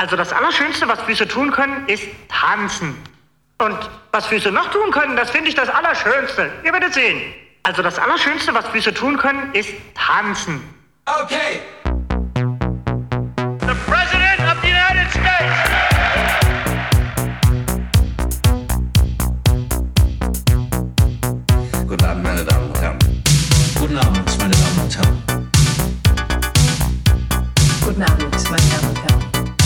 Also das Allerschönste, was Füße tun können, ist tanzen. Und was Füße noch tun können, das finde ich das Allerschönste. Ihr werdet sehen. Also das Allerschönste, was Füße tun können, ist tanzen. Okay. The President of the United States. Guten Abend, meine Damen und Herren. Guten Abend, meine Damen und Herren. Guten Abend, meine Damen und Herren.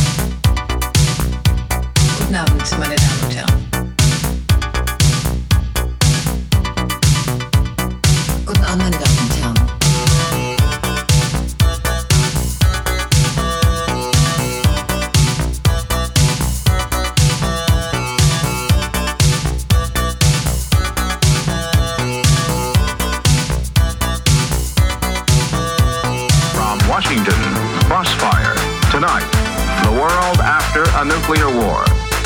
Guten Abend, meine Damen und Herren. Guten Abend, meine Damen und Herren. Washington, Crossfire. Tonight, the world after a nuclear war.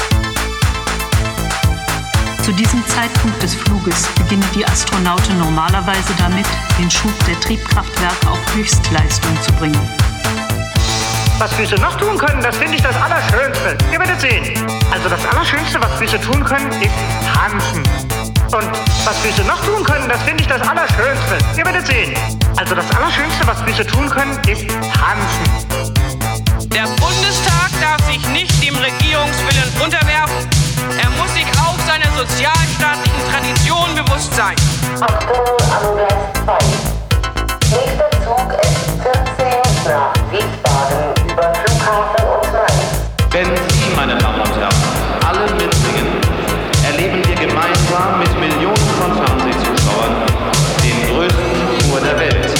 Zu diesem Zeitpunkt des Fluges beginnen die Astronauten normalerweise damit, den Schub der Triebkraftwerke auf Höchstleistung zu bringen. Was Füße noch tun können, das finde ich das Allerschönste. Ihr werdet sehen. Also das Allerschönste, was Füße tun können, ist tanzen. Und was Füße noch tun können, das finde ich das Allerschönste. Ihr werdet sehen. Also das Allerschönste, was Füße tun können, ist tanzen. Der Bundestag darf sich nicht dem Regierungswillen unterwerfen. Er muss sich auch seiner sozialstaatlichen Tradition bewusst sein. Achtung am Gleis 2. Nächster Zug S14 nach Wiesbaden über Flughafen und Mainz. Wenn Sie, meine Damen und Herren, alle mitsingen, erleben wir gemeinsam mit Millionen von Fernsehzuschauern den größten Tour der Welt.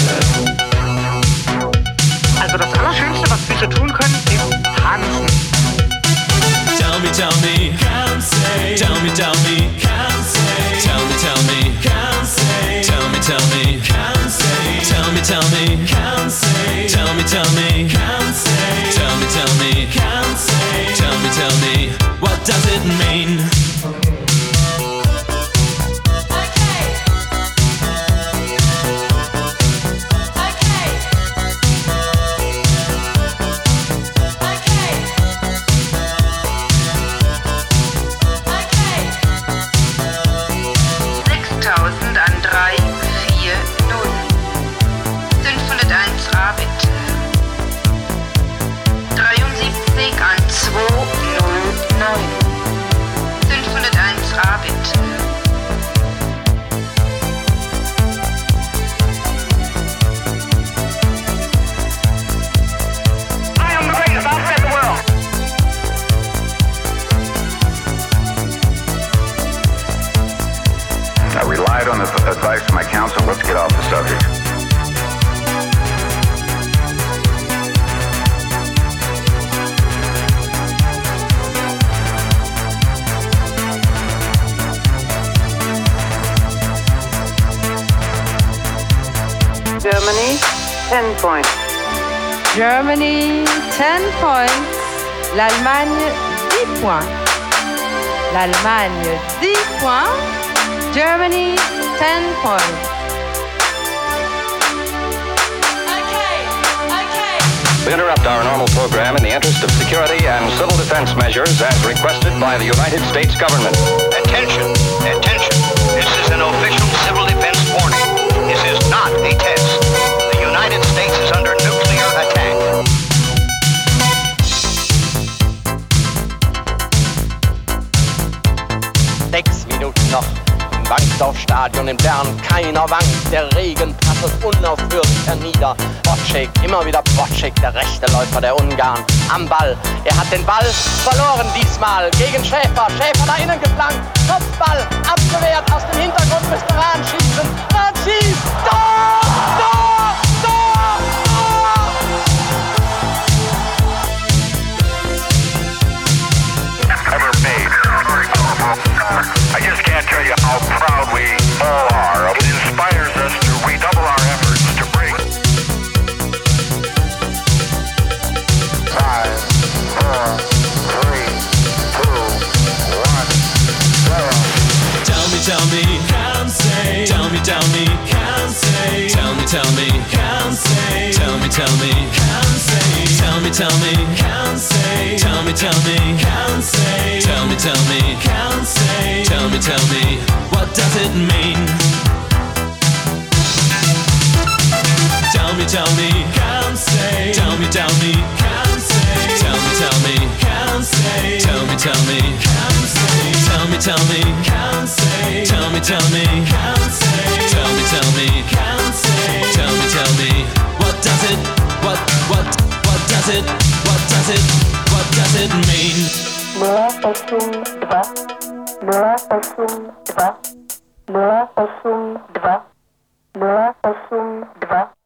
Also das Allerschönste, was Füße tun können, ist tanzen. Tell me, can't say. Tell me, can't say. Tell me, can't say. Tell me, can't say. Tell me, can't say. Tell me, can't say. Tell me, can't say. Tell me, what does it mean? Advice to my counsel, let's get off the subject. Germany, 10 points. Germany, 10 points. L'Allemagne, 10 points. L'Allemagne, 10 points. Germany, 10 points. We interrupt our normal program in the interest of security and civil defense measures as requested by the United States government. Attention, attention. This is an official civil defense warning. This is not a test. The United States is under nuclear attack. 6 Minuten noch. Wankdorfstadion in Bern, keiner wankt, der Regen prasselt unaufhörlich hernieder. Bocek, immer wieder Bocek, der rechte Läufer der Ungarn, am Ball. Er hat den Ball verloren diesmal gegen Schäfer. Schäfer da innen geflankt, Kopfball, abgewehrt, aus dem Hintergrund müsste Rahn schießen. Rahn schießt, Tor, Tor, Tor, Tor! Ever made. I just can't tell you how proud we all are. It inspires us to redouble our efforts to bring 5, 4, 3, 2, 1, 0. Tell me, can't say. Tell me, can't say. Tell me, can't say. Tell me, can't say. Tell me, can't say. Tell me, tell me, can't say. Tell me, can't say. Tell me, what does it mean? Tell me, can't say. Tell me, can't say. Tell me, can't say. Tell me, can't say. Tell me, can't say. Tell me, can't say. Tell me, can't say. Tell me, what does it, what does it, what does it mean? Два.